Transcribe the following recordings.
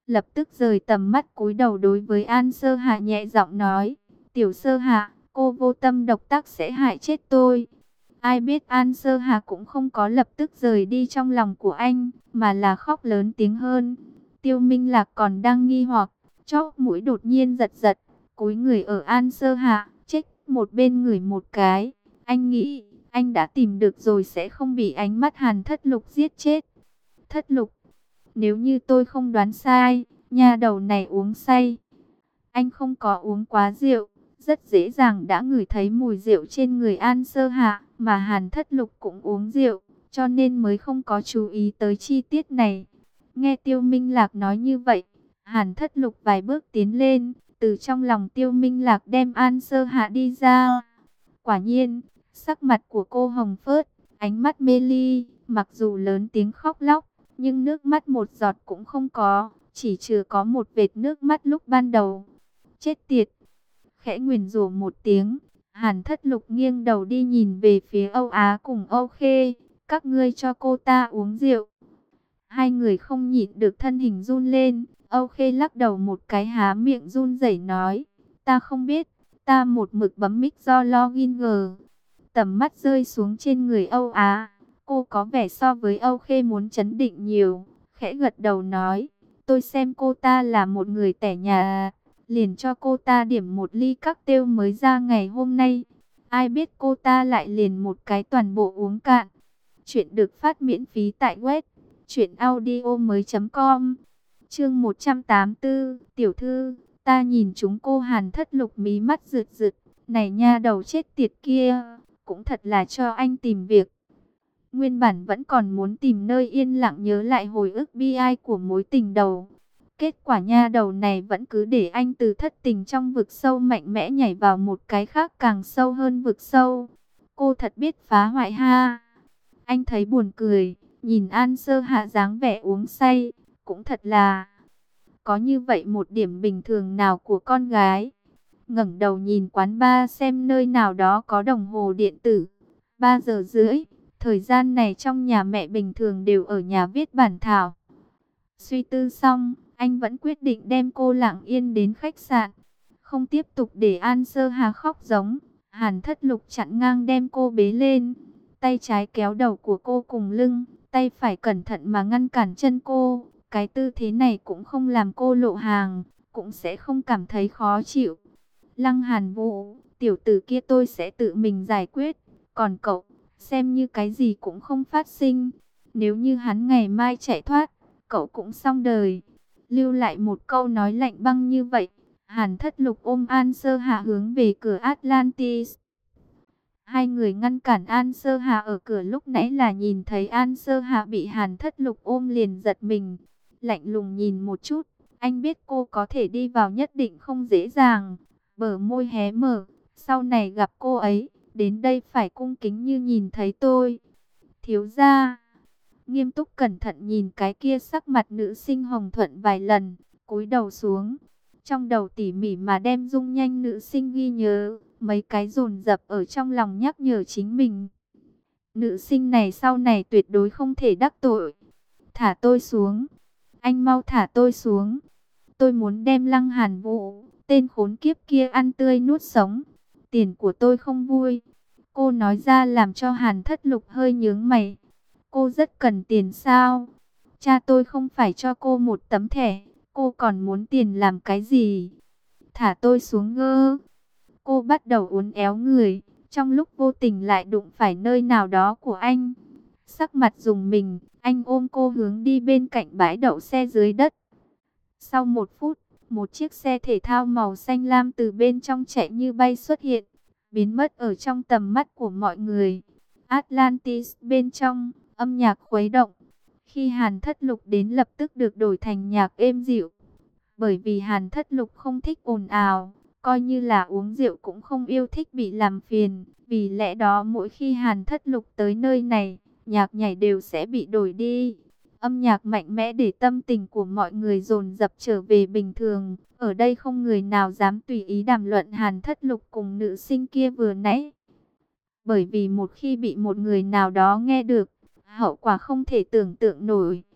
lập tức rời tầm mắt cúi đầu đối với An Sơ Hạ nhẹ giọng nói, Tiểu Sơ Hạ, cô vô tâm độc tác sẽ hại chết tôi. Ai biết An Sơ Hạ cũng không có lập tức rời đi trong lòng của anh, mà là khóc lớn tiếng hơn. Tiêu Minh Lạc còn đang nghi hoặc, chóp mũi đột nhiên giật giật, cúi người ở An Sơ Hạ, chích một bên người một cái. Anh nghĩ, anh đã tìm được rồi sẽ không bị ánh mắt Hàn Thất Lục giết chết. Thất Lục, nếu như tôi không đoán sai, nha đầu này uống say. Anh không có uống quá rượu, rất dễ dàng đã ngửi thấy mùi rượu trên người An Sơ Hạ, mà Hàn Thất Lục cũng uống rượu, cho nên mới không có chú ý tới chi tiết này. Nghe Tiêu Minh Lạc nói như vậy, Hàn Thất Lục vài bước tiến lên, từ trong lòng Tiêu Minh Lạc đem An Sơ Hạ đi ra. Quả nhiên, sắc mặt của cô hồng phớt, ánh mắt mê ly, mặc dù lớn tiếng khóc lóc, nhưng nước mắt một giọt cũng không có, chỉ chừa có một vệt nước mắt lúc ban đầu. Chết tiệt! Khẽ nguyền rủa một tiếng, Hàn Thất Lục nghiêng đầu đi nhìn về phía Âu Á cùng Âu Khê, các ngươi cho cô ta uống rượu. Hai người không nhịn được thân hình run lên, Âu Khê lắc đầu một cái há miệng run rẩy nói, ta không biết, ta một mực bấm mic do login G. Tầm mắt rơi xuống trên người Âu Á, cô có vẻ so với Âu Khê muốn trấn định nhiều, khẽ gật đầu nói, tôi xem cô ta là một người tẻ nhà, liền cho cô ta điểm một ly cocktail mới ra ngày hôm nay. Ai biết cô ta lại liền một cái toàn bộ uống cạn. Chuyện được phát miễn phí tại web truyệnaudiomoi.com. Chương 184, tiểu thư, ta nhìn chúng cô. Hàn Thất Lục mí mắt rượt rượt, này nha đầu chết tiệt kia, cũng thật là cho anh tìm việc. Nguyên bản vẫn còn muốn tìm nơi yên lặng nhớ lại hồi ức bi ai của mối tình đầu. Kết quả nha đầu này vẫn cứ để anh từ thất tình trong vực sâu mạnh mẽ nhảy vào một cái khác càng sâu hơn vực sâu. Cô thật biết phá hoại ha. Anh thấy buồn cười, nhìn An Sơ Hạ dáng vẻ uống say, cũng thật là có như vậy một điểm bình thường nào của con gái. Ngẩng đầu nhìn quán bar xem nơi nào đó có đồng hồ điện tử. 3 giờ rưỡi, thời gian này trong nhà mẹ bình thường đều ở nhà viết bản thảo. Suy tư xong, anh vẫn quyết định đem cô lặng yên đến khách sạn, không tiếp tục để An Sơ Hà khóc giống. Hàn Thất Lục chặn ngang đem cô bế lên, tay trái kéo đầu của cô cùng lưng, tay phải cẩn thận mà ngăn cản chân cô. Cái tư thế này cũng không làm cô lộ hàng, cũng sẽ không cảm thấy khó chịu. Lăng Hàn Vũ, tiểu tử kia tôi sẽ tự mình giải quyết, còn cậu, xem như cái gì cũng không phát sinh. Nếu như hắn ngày mai chạy thoát, cậu cũng xong đời. Lưu lại một câu nói lạnh băng như vậy, Hàn Thất Lục ôm An Sơ Hạ hướng về cửa Atlantis. Hai người ngăn cản An Sơ Hạ ở cửa lúc nãy là nhìn thấy An Sơ Hạ bị Hàn Thất Lục ôm liền giật mình. Lạnh lùng nhìn một chút, anh biết cô có thể đi vào nhất định không dễ dàng. Bờ môi hé mở, sau này gặp cô ấy, đến đây phải cung kính như nhìn thấy tôi. Thiếu gia, nghiêm túc cẩn thận nhìn cái kia sắc mặt nữ sinh hồng thuận vài lần, cúi đầu xuống. Trong đầu tỉ mỉ mà đem dung nhanh nữ sinh ghi nhớ, mấy cái dồn dập ở trong lòng nhắc nhở chính mình. Nữ sinh này sau này tuyệt đối không thể đắc tội. Thả tôi xuống. Anh mau thả tôi xuống. Tôi muốn đem Lăng Hàn Vũ, tên khốn kiếp kia ăn tươi nuốt sống. Tiền của tôi không vui. Cô nói ra làm cho Hàn Thất Lục hơi nhướng mày. Cô rất cần tiền sao? Cha tôi không phải cho cô một tấm thẻ. Cô còn muốn tiền làm cái gì? Thả tôi xuống ngơ. Cô bắt đầu uốn éo người. Trong lúc vô tình lại đụng phải nơi nào đó của anh. Sắc mặt rùng mình, anh ôm cô hướng đi bên cạnh bãi đậu xe dưới đất. Sau 1 phút, một chiếc xe thể thao màu xanh lam từ bên trong chạy như bay xuất hiện, biến mất ở trong tầm mắt của mọi người. Atlantis bên trong, âm nhạc khuấy động. Khi Hàn Thất Lục đến lập tức được đổi thành nhạc êm dịu. Bởi vì Hàn Thất Lục không thích ồn ào, coi như là uống rượu cũng không yêu thích bị làm phiền. Vì lẽ đó mỗi khi Hàn Thất Lục tới nơi này, nhạc nhảy đều sẽ bị đổi đi. Âm nhạc mạnh mẽ để tâm tình của mọi người dồn dập trở về bình thường. Ở đây không người nào dám tùy ý đàm luận Hàn Thất Lục cùng nữ sinh kia vừa nãy. Bởi vì một khi bị một người nào đó nghe được, hậu quả không thể tưởng tượng nổi.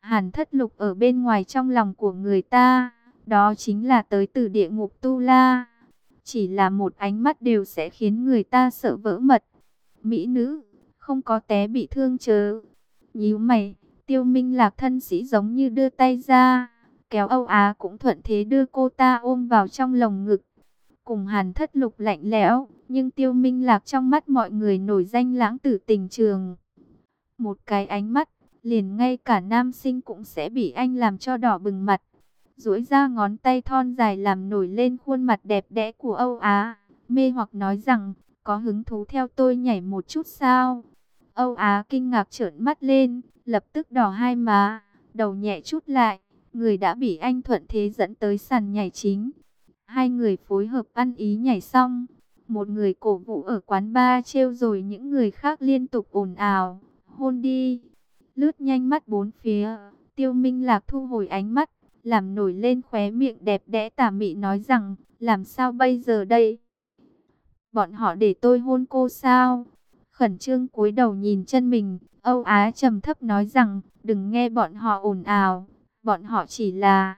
Hàn Thất Lục ở bên ngoài trong lòng của người ta, đó chính là tới từ địa ngục Tu La. Chỉ là một ánh mắt đều sẽ khiến người ta sợ vỡ mật. Mỹ nữ, không có té bị thương chớ. Nhíu mày, Tiêu Minh Lạc thân sĩ giống như đưa tay ra, kéo Âu Á cũng thuận thế đưa cô ta ôm vào trong lồng ngực. Cùng Hàn Thất Lục lạnh lẽo, nhưng Tiêu Minh Lạc trong mắt mọi người nổi danh lãng tử tình trường. Một cái ánh mắt, liền ngay cả nam sinh cũng sẽ bị anh làm cho đỏ bừng mặt. Duỗi ra ngón tay thon dài làm nổi lên khuôn mặt đẹp đẽ của Âu Á, mê hoặc nói rằng, có hứng thú theo tôi nhảy một chút sao? Âu Á kinh ngạc trợn mắt lên, lập tức đỏ hai má, đầu nhẹ chút lại, người đã bị anh thuận thế dẫn tới sàn nhảy chính. Hai người phối hợp ăn ý nhảy xong, một người cổ vũ ở quán bar trêu rồi những người khác liên tục ồn ào, hôn đi. Lướt nhanh mắt bốn phía, Tiêu Minh Lạc thu hồi ánh mắt, làm nổi lên khóe miệng đẹp đẽ tà mị nói rằng, làm sao bây giờ đây? Bọn họ để tôi hôn cô sao? Khẩn trương cúi đầu nhìn chân mình, Âu Á trầm thấp nói rằng, đừng nghe bọn họ ồn ào, bọn họ chỉ là...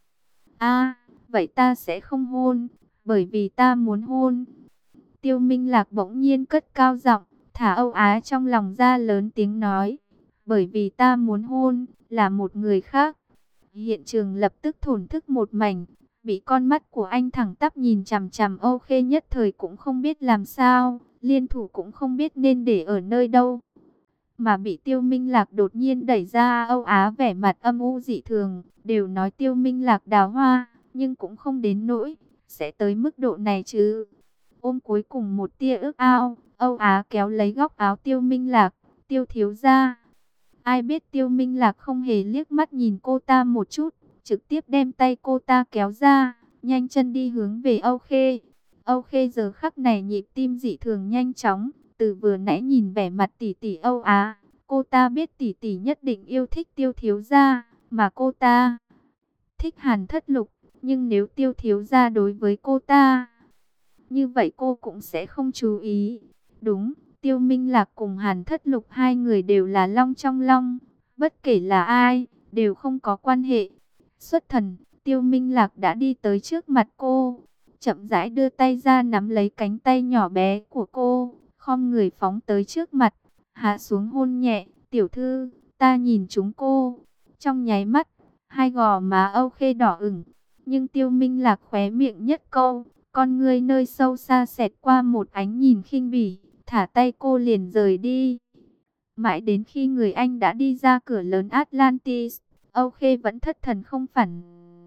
vậy ta sẽ không hôn, bởi vì ta muốn hôn. Tiêu Minh Lạc bỗng nhiên cất cao giọng, thả Âu Á trong lòng ra lớn tiếng nói, bởi vì ta muốn hôn, là một người khác. Hiện trường lập tức thổn thức một mảnh, bị con mắt của anh thẳng tắp nhìn chằm chằm Âu Khê nhất thời cũng không biết làm sao, liên thủ cũng không biết nên để ở nơi đâu. Mà bị Tiêu Minh Lạc đột nhiên đẩy ra, Âu Á vẻ mặt âm u dị thường, đều nói Tiêu Minh Lạc đào hoa, nhưng cũng không đến nỗi sẽ tới mức độ này chứ. Ôm cuối cùng một tia ước ao, Âu Á kéo lấy góc áo Tiêu Minh Lạc, Tiêu thiếu gia. Ai biết Tiêu Minh Lạc không hề liếc mắt nhìn cô ta một chút, trực tiếp đem tay cô ta kéo ra, nhanh chân đi hướng về Âu Khê. Âu Khê giờ khắc này nhịp tim dị thường nhanh chóng, từ vừa nãy nhìn vẻ mặt tỷ tỷ Âu Á, cô ta biết tỷ tỷ nhất định yêu thích Tiêu thiếu gia, mà cô ta thích Hàn Thất Lục, nhưng nếu Tiêu thiếu gia đối với cô ta, như vậy cô cũng sẽ không chú ý. Đúng, Tiêu Minh Lạc cùng Hàn Thất Lục hai người đều là long trong long, bất kể là ai, đều không có quan hệ. Xuất thần, Tiêu Minh Lạc đã đi tới trước mặt cô, chậm rãi đưa tay ra nắm lấy cánh tay nhỏ bé của cô, khom người phóng tới trước mặt, hạ xuống hôn nhẹ, tiểu thư, ta nhìn chúng cô. Trong nháy mắt, hai gò má Âu Khê đỏ ửng, nhưng Tiêu Minh Lạc khóe miệng nhất câu, con ngươi nơi sâu xa xẹt qua một ánh nhìn khinh bỉ, thả tay cô liền rời đi. Mãi đến khi người anh đã đi ra cửa lớn Atlantis, Âu Khê vẫn thất thần không phản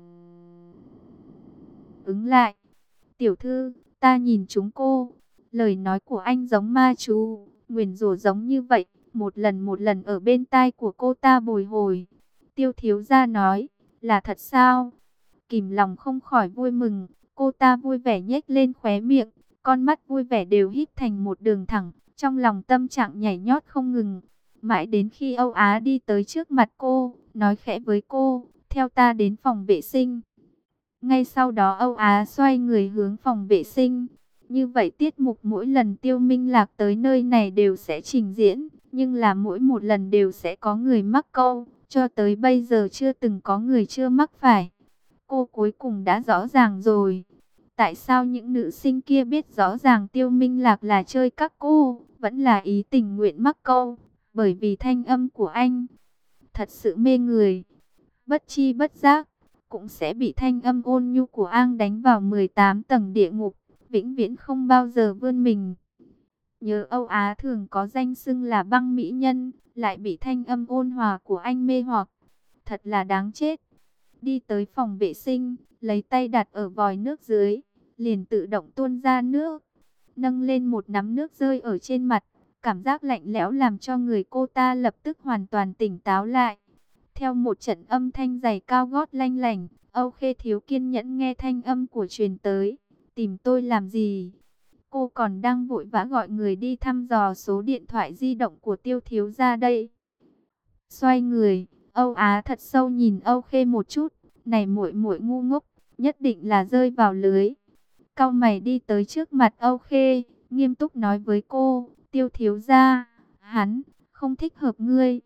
ứng lại. Tiểu thư, ta nhìn chúng cô. Lời nói của anh giống ma chú, nguyền rủa giống như vậy, một lần ở bên tai của cô ta bồi hồi. Tiêu thiếu gia nói, là thật sao? Kìm lòng không khỏi vui mừng, cô ta vui vẻ nhếch lên khóe miệng, con mắt vui vẻ đều híp thành một đường thẳng, trong lòng tâm trạng nhảy nhót không ngừng. Mãi đến khi Âu Á đi tới trước mặt cô, nói khẽ với cô, theo ta đến phòng vệ sinh. Ngay sau đó Âu Á xoay người hướng phòng vệ sinh. Như vậy tiết mục mỗi lần Tiêu Minh Lạc tới nơi này đều sẽ trình diễn, nhưng là mỗi một lần đều sẽ có người mắc câu, cho tới bây giờ chưa từng có người chưa mắc phải. Cô cuối cùng đã rõ ràng rồi. Tại sao những nữ sinh kia biết rõ ràng Tiêu Minh Lạc là chơi các cô, vẫn là ý tình nguyện mắc câu? Bởi vì thanh âm của anh thật sự mê người. Bất chi bất giác, cũng sẽ bị thanh âm ôn nhu của An đánh vào 18 tầng địa ngục, vĩnh viễn không bao giờ vươn mình. Nhớ Âu Á thường có danh xưng là băng mỹ nhân, lại bị thanh âm ôn hòa của anh mê hoặc. Thật là đáng chết. Đi tới phòng vệ sinh, lấy tay đặt ở vòi nước dưới, liền tự động tuôn ra nước. Nâng lên một nắm nước rơi ở trên mặt, cảm giác lạnh lẽo làm cho người cô ta lập tức hoàn toàn tỉnh táo lại. Theo một trận âm thanh giày cao gót lanh lảnh, Âu Khê thiếu kiên nhẫn nghe thanh âm của truyền tới. Tìm tôi làm gì? Cô còn đang vội vã gọi người đi thăm dò số điện thoại di động của Tiêu thiếu gia đây. Xoay người, Âu Á thật sâu nhìn Âu Khê một chút, này muội muội ngu ngốc, nhất định là rơi vào lưới. Cau mày đi tới trước mặt Âu Khê, nghiêm túc nói với cô, Tiêu thiếu gia, hắn không thích hợp ngươi.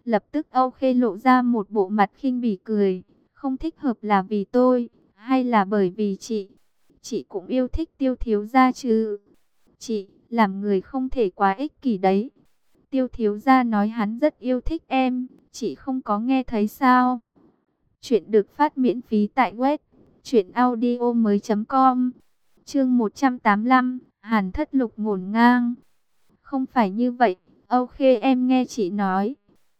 Lập tức Âu Khê lộ ra một bộ mặt khinh bỉ cười. Không thích hợp là vì tôi, hay là bởi vì chị? Chị cũng yêu thích Tiêu thiếu gia chứ? Chị, làm người không thể quá ích kỷ đấy. Tiêu thiếu gia nói hắn rất yêu thích em, chị không có nghe thấy sao? Chuyện được phát miễn phí tại web truyệnaudiomoi.com. Chương 185, Hàn Thất Lục ngổn ngang. Không phải như vậy, Âu Khê em nghe chị nói.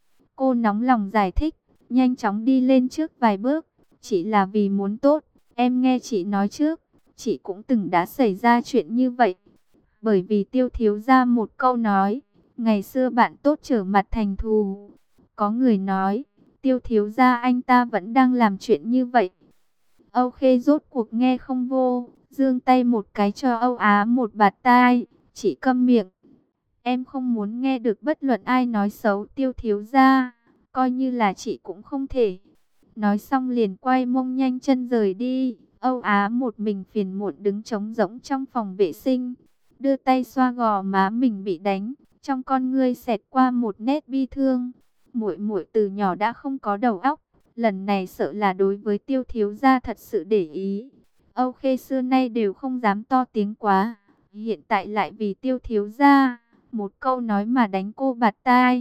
Cô nóng lòng giải thích, nhanh chóng đi lên trước vài bước. Chỉ là vì muốn tốt, em nghe chị nói trước. Chị cũng từng đã xảy ra chuyện như vậy. Bởi vì Tiêu thiếu gia một câu nói, ngày xưa bạn tốt trở mặt thành thù. Có người nói, Tiêu thiếu gia anh ta vẫn đang làm chuyện như vậy. Âu Khê rốt cuộc nghe không vô, giương tay một cái cho Âu Á một bạt tai. Chị câm miệng. Em không muốn nghe được bất luận ai nói xấu Tiêu thiếu gia, coi như là chị cũng không thể. Nói xong liền quay mông nhanh chân rời đi. Âu Á một mình phiền muộn đứng trống rỗng trong phòng vệ sinh, đưa tay xoa gò má mình bị đánh, trong con ngươi xẹt qua một nét bi thương. Muội muội từ nhỏ đã không có đầu óc, lần này sợ là đối với Tiêu thiếu gia thật sự để ý. Âu Khê xưa nay đều không dám to tiếng quá, hiện tại lại vì Tiêu thiếu gia một câu nói mà đánh cô bạt tai.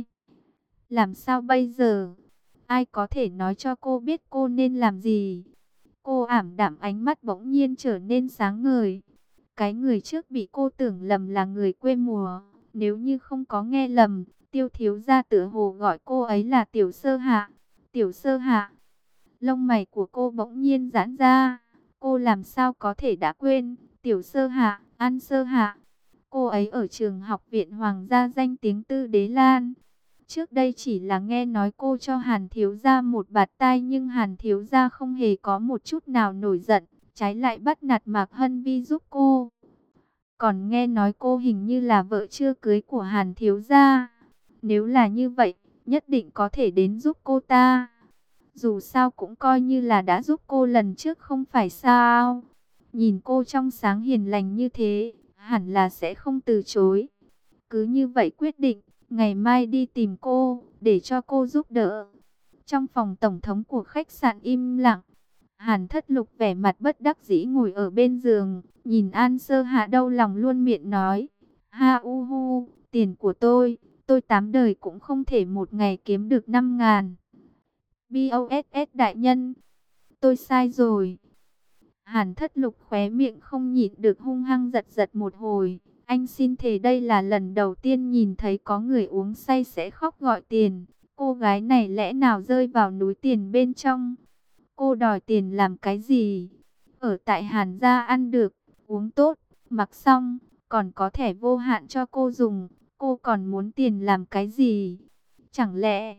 Làm sao bây giờ? Ai có thể nói cho cô biết cô nên làm gì? Cô ảm đạm, ánh mắt bỗng nhiên trở nên sáng ngời. Cái người trước bị cô tưởng lầm là người quê mùa. Nếu như không có nghe lầm, Tiêu thiếu gia tựa hồ gọi cô ấy là Tiểu Sơ Hạ. Tiểu Sơ Hạ. Lông mày của cô bỗng nhiên giãn ra. Cô làm sao có thể đã quên Tiểu Sơ Hạ, An Sơ Hạ. Cô ấy ở trường học viện Hoàng gia danh tiếng Tư Đế Lan. Trước đây chỉ là nghe nói cô cho Hàn thiếu gia một bạt tai, nhưng Hàn thiếu gia không hề có một chút nào nổi giận, trái lại bắt nạt Mạc Hân Vi giúp cô. Còn nghe nói cô hình như là vợ chưa cưới của Hàn thiếu gia. Nếu là như vậy, nhất định có thể đến giúp cô ta. Dù sao cũng coi như là đã giúp cô lần trước không phải sao? Nhìn cô trong sáng hiền lành như thế, hẳn là sẽ không từ chối. Cứ như vậy quyết định, ngày mai đi tìm cô, để cho cô giúp đỡ. Trong phòng tổng thống của khách sạn im lặng, Hàn Thất Lục vẻ mặt bất đắc dĩ ngồi ở bên giường, nhìn An Sơ Hạ đau lòng luôn miệng nói. Ha u hu, tiền của tôi 8 đời cũng không thể một ngày kiếm được 5.000. BOSS đại nhân, tôi sai rồi. Hàn Thất Lục khóe miệng không nhịn được hung hăng giật giật một hồi. Anh xin thề đây là lần đầu tiên nhìn thấy có người uống say sẽ khóc gọi tiền. Cô gái này lẽ nào rơi vào núi tiền bên trong? Cô đòi tiền làm cái gì? Ở tại Hàn gia ăn được, uống tốt, mặc xong, còn có thẻ vô hạn cho cô dùng. Cô còn muốn tiền làm cái gì? Chẳng lẽ...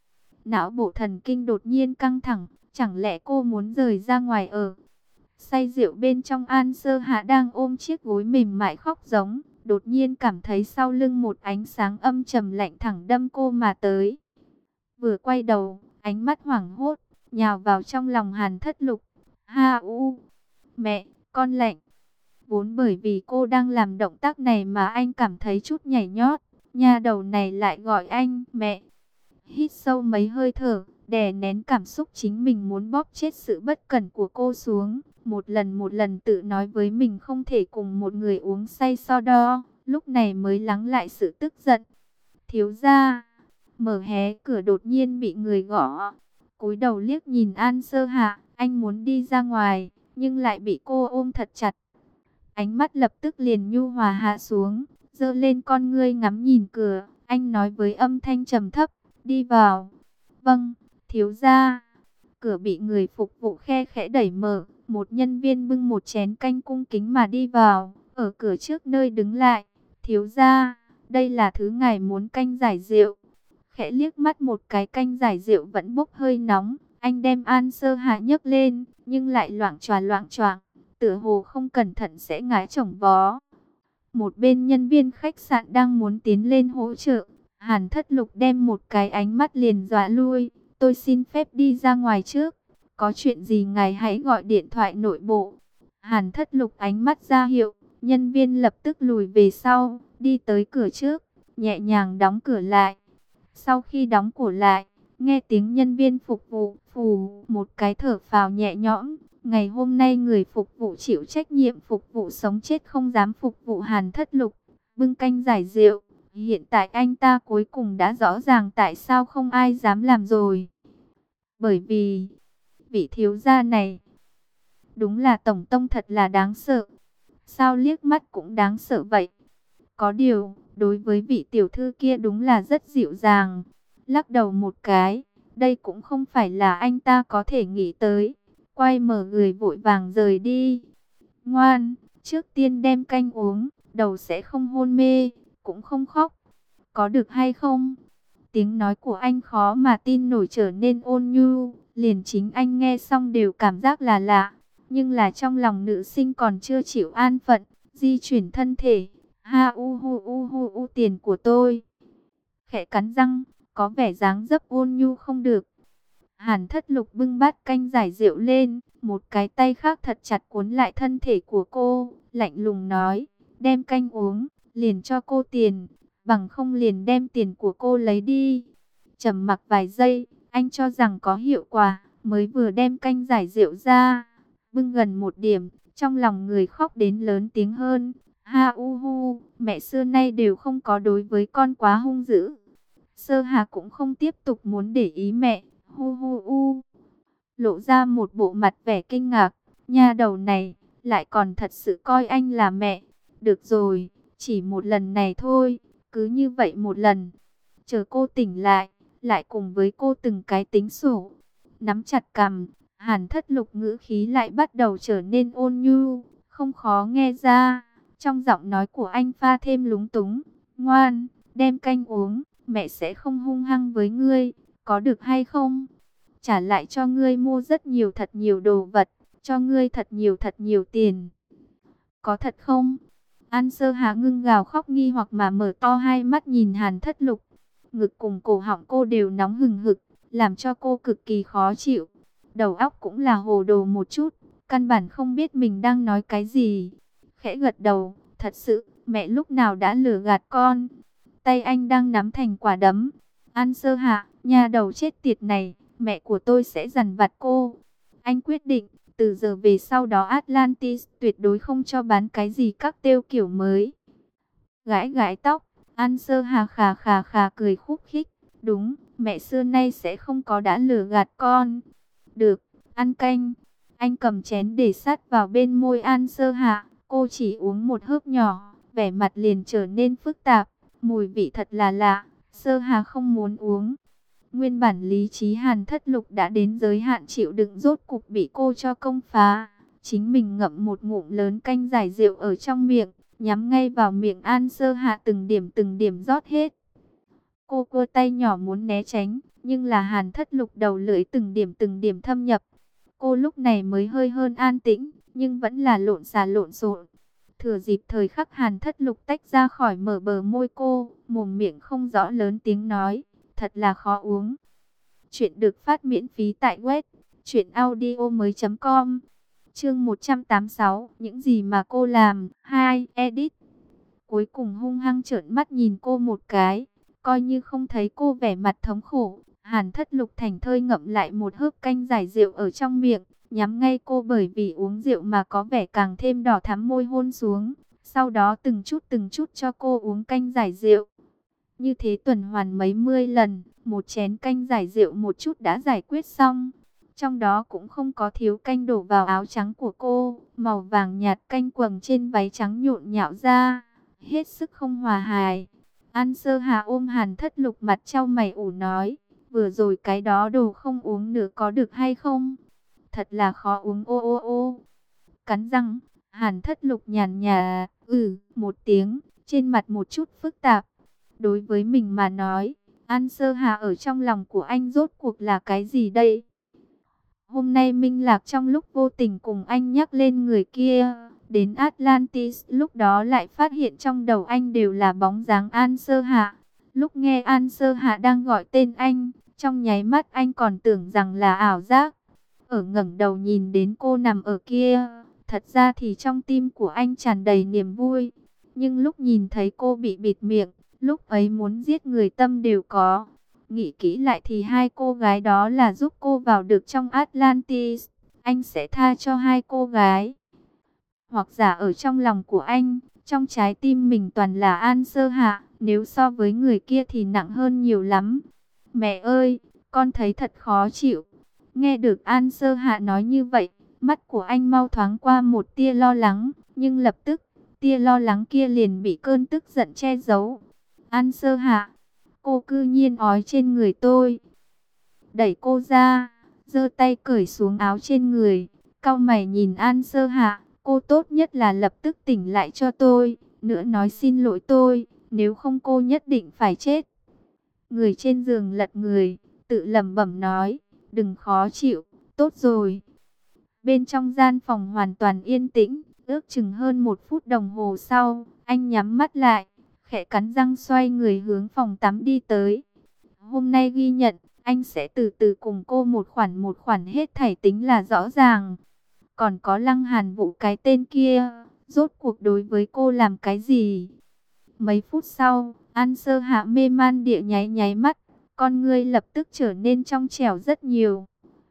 Não bộ thần kinh đột nhiên căng thẳng. Chẳng lẽ cô muốn rời ra ngoài ở? Say rượu bên trong, An Sơ Hạ đang ôm chiếc gối mềm mại khóc giống. Đột nhiên cảm thấy sau lưng một ánh sáng âm trầm lạnh thẳng đâm cô mà tới. Vừa quay đầu, ánh mắt hoảng hốt, nhào vào trong lòng Hàn Thất Lục. Ha u, mẹ, con lạnh. Vốn bởi vì cô đang làm động tác này mà anh cảm thấy chút nhảy nhót. Nha đầu này lại gọi anh, mẹ. Hít sâu mấy hơi thở, đè nén cảm xúc chính mình muốn bóp chết sự bất cẩn của cô xuống. Một lần tự nói với mình không thể cùng một người uống say so đo. Lúc này mới lắng lại sự tức giận. Thiếu gia, mở hé cửa đột nhiên bị người gõ. Cúi đầu liếc nhìn An Sơ Hạ, anh muốn đi ra ngoài, nhưng lại bị cô ôm thật chặt. Ánh mắt lập tức liền nhu hòa hạ xuống, giơ lên con ngươi ngắm nhìn cửa. Anh nói với âm thanh trầm thấp, đi vào. Vâng, thiếu gia. Cửa bị người phục vụ khe khẽ đẩy mở. Một nhân viên bưng một chén canh cung kính mà đi vào. Ở cửa trước nơi đứng lại. Thiếu gia, đây là thứ ngài muốn, canh giải rượu. Khẽ liếc mắt một cái, canh giải rượu vẫn bốc hơi nóng. Anh đem An Sơ Hạ nhấc lên, nhưng lại loạng choạng, tựa hồ không cẩn thận sẽ ngã chồng vó. Một bên nhân viên khách sạn đang muốn tiến lên hỗ trợ. Hàn Thất Lục đem một cái ánh mắt liền dọa lui. Tôi xin phép đi ra ngoài trước. Có chuyện gì ngài hãy gọi điện thoại nội bộ. Hàn Thất Lục ánh mắt ra hiệu. Nhân viên lập tức lùi về sau, đi tới cửa trước, nhẹ nhàng đóng cửa lại. Sau khi đóng cửa lại, nghe tiếng nhân viên phục vụ phù một cái thở phào nhẹ nhõm. Ngày hôm nay người phục vụ chịu trách nhiệm phục vụ sống chết không dám phục vụ Hàn Thất Lục, bưng canh giải rượu. Hiện tại anh ta cuối cùng đã rõ ràng tại sao không ai dám làm rồi. Bởi vì vị thiếu gia này đúng là tổng tông thật là đáng sợ. Sao liếc mắt cũng đáng sợ vậy? Có điều, đối với vị tiểu thư kia đúng là rất dịu dàng. Lắc đầu một cái, đây cũng không phải là anh ta có thể nghĩ tới. Quay mở người vội vàng rời đi. Ngoan, trước tiên đem canh uống, đầu sẽ không hôn mê, cũng không khóc. Có được hay không? Tiếng nói của anh khó mà tin nổi trở nên ôn nhu. Liền chính anh nghe xong đều cảm giác là lạ. Nhưng là trong lòng nữ sinh còn chưa chịu an phận, di chuyển thân thể. Ha u hu tiền của tôi. Khẽ cắn răng, có vẻ dáng dấp ôn nhu không được. Hàn Thất Lục bưng bát canh giải rượu lên, một cái tay khác thật chặt cuốn lại thân thể của cô, lạnh lùng nói, đem canh uống, liền cho cô tiền, bằng không liền đem tiền của cô lấy đi. Trầm mặc vài giây, anh cho rằng có hiệu quả, mới vừa đem canh giải rượu ra, bưng gần một điểm, trong lòng người khóc đến lớn tiếng hơn. Ha u hu, mẹ xưa nay đều không có đối với con quá hung dữ. Sơ Hà cũng không tiếp tục muốn để ý mẹ. Hu hu u, lộ ra một bộ mặt vẻ kinh ngạc. Nha đầu này lại còn thật sự coi anh là mẹ. Được rồi, chỉ một lần này thôi, cứ như vậy một lần. Chờ cô tỉnh lại cùng với cô từng cái tính sổ. Nắm chặt cằm, Hàn Thất Lục ngữ khí lại bắt đầu trở nên ôn nhu, không khó nghe ra. Trong giọng nói của anh pha thêm lúng túng. Ngoan, đem canh uống, mẹ sẽ không hung hăng với ngươi, có được hay không? Trả lại cho ngươi mua rất nhiều thật nhiều đồ vật, cho ngươi thật nhiều tiền. Có thật không? An Sơ Hà ngưng gào khóc nghi hoặc mà mở to hai mắt nhìn Hàn Thất Lục. Ngực cùng cổ họng cô đều nóng hừng hực, làm cho cô cực kỳ khó chịu. Đầu óc cũng là hồ đồ một chút, căn bản không biết mình đang nói cái gì. Khẽ gật đầu, thật sự, mẹ lúc nào đã lừa gạt con. Tay anh đang nắm thành quả đấm. An Sơ Hạ, nhà đầu chết tiệt này, mẹ của tôi sẽ dằn vặt cô. Anh quyết định, từ giờ về sau đó Atlantis tuyệt đối không cho bán cái gì các tiêu kiểu mới. Gãi gãi tóc, An Sơ Hà khà cười khúc khích. Đúng, mẹ xưa nay sẽ không có đã lừa gạt con. Được, ăn canh. Anh cầm chén để sát vào bên môi An Sơ Hạ. Cô chỉ uống một hớp nhỏ, vẻ mặt liền trở nên phức tạp. Mùi vị thật là lạ, Sơ Hà không muốn uống. Nguyên bản lý trí Hàn Thất Lục đã đến giới hạn chịu đựng rốt cục bị cô cho công phá. Chính mình ngậm một ngụm lớn canh giải rượu ở trong miệng, nhắm ngay vào miệng An Sơ Hạ từng điểm rót hết. Cô cua tay nhỏ muốn né tránh, nhưng là Hàn Thất Lục đầu lưỡi từng điểm thâm nhập. Cô lúc này mới hơi hơn an tĩnh, nhưng vẫn là lộn xà lộn xộn. Thừa dịp thời khắc Hàn Thất Lục tách ra khỏi mở bờ môi cô, mồm miệng không rõ lớn tiếng nói, thật là khó uống. Chuyện được phát miễn phí tại web truyệnaudiomoi.com. Chương 186, những gì mà cô làm. 2. Edit. Cuối cùng hung hăng trợn mắt nhìn cô một cái, coi như không thấy cô vẻ mặt thống khổ. Hàn Thất Lục thành thơi ngậm lại một hớp canh giải rượu ở trong miệng, nhắm ngay cô bởi vì uống rượu mà có vẻ càng thêm đỏ thắm môi hôn xuống. Sau đó từng chút cho cô uống canh giải rượu. Như thế tuần hoàn mấy mươi lần, một chén canh giải rượu một chút đã giải quyết xong. Trong đó cũng không có thiếu canh đổ vào áo trắng của cô, màu vàng nhạt canh quầng trên váy trắng nhộn nhạo ra, hết sức không hòa hài. An Sơ Hà ôm Hàn Thất Lục mặt trao mày ủ nói, vừa rồi cái đó đồ không uống nữa có được hay không? Thật là khó uống ô ô ô. Cắn răng, Hàn Thất Lục nhàn nhạt, một tiếng, trên mặt một chút phức tạp. Đối với mình mà nói, An Sơ Hà ở trong lòng của anh rốt cuộc là cái gì đây? Hôm nay Minh Lạc trong lúc vô tình cùng anh nhắc lên người kia, đến Atlantis, lúc đó lại phát hiện trong đầu anh đều là bóng dáng An Sơ Hạ. Lúc nghe An Sơ Hạ đang gọi tên anh, trong nháy mắt anh còn tưởng rằng là ảo giác. Ở ngẩng đầu nhìn đến cô nằm ở kia, thật ra thì trong tim của anh tràn đầy niềm vui. Nhưng lúc nhìn thấy cô bị bịt miệng, lúc ấy muốn giết người tâm đều có. Nghĩ kỹ lại thì hai cô gái đó là giúp cô vào được trong Atlantis. Anh sẽ tha cho hai cô gái. Hoặc giả ở trong lòng của anh, trong trái tim mình toàn là An Sơ Hạ. Nếu so với người kia thì nặng hơn nhiều lắm. Mẹ ơi, con thấy thật khó chịu. Nghe được An Sơ Hạ nói như vậy, mắt của anh mau thoáng qua một tia lo lắng. Nhưng lập tức, tia lo lắng kia liền bị cơn tức giận che giấu. An Sơ Hạ, cô cư nhiên ói trên người tôi. Đẩy cô ra, giơ tay cởi xuống áo trên người. Cau mày nhìn An Sơ Hạ, cô tốt nhất là lập tức tỉnh lại cho tôi. Nữa nói xin lỗi tôi, nếu không cô nhất định phải chết. Người trên giường lật người, tự lẩm bẩm nói, đừng khó chịu, tốt rồi. Bên trong gian phòng hoàn toàn yên tĩnh, ước chừng hơn 1 phút đồng hồ sau, anh nhắm mắt lại, khẽ cắn răng xoay người hướng phòng tắm đi tới. Hôm nay ghi nhận, anh sẽ từ từ cùng cô một khoản hết thảy tính là rõ ràng. Còn có Lăng Hàn Vũ cái tên kia, rốt cuộc đối với cô làm cái gì? Mấy phút sau, An Sơ Hạ mê man địa nháy nháy mắt, con ngươi lập tức trở nên trong trẻo rất nhiều.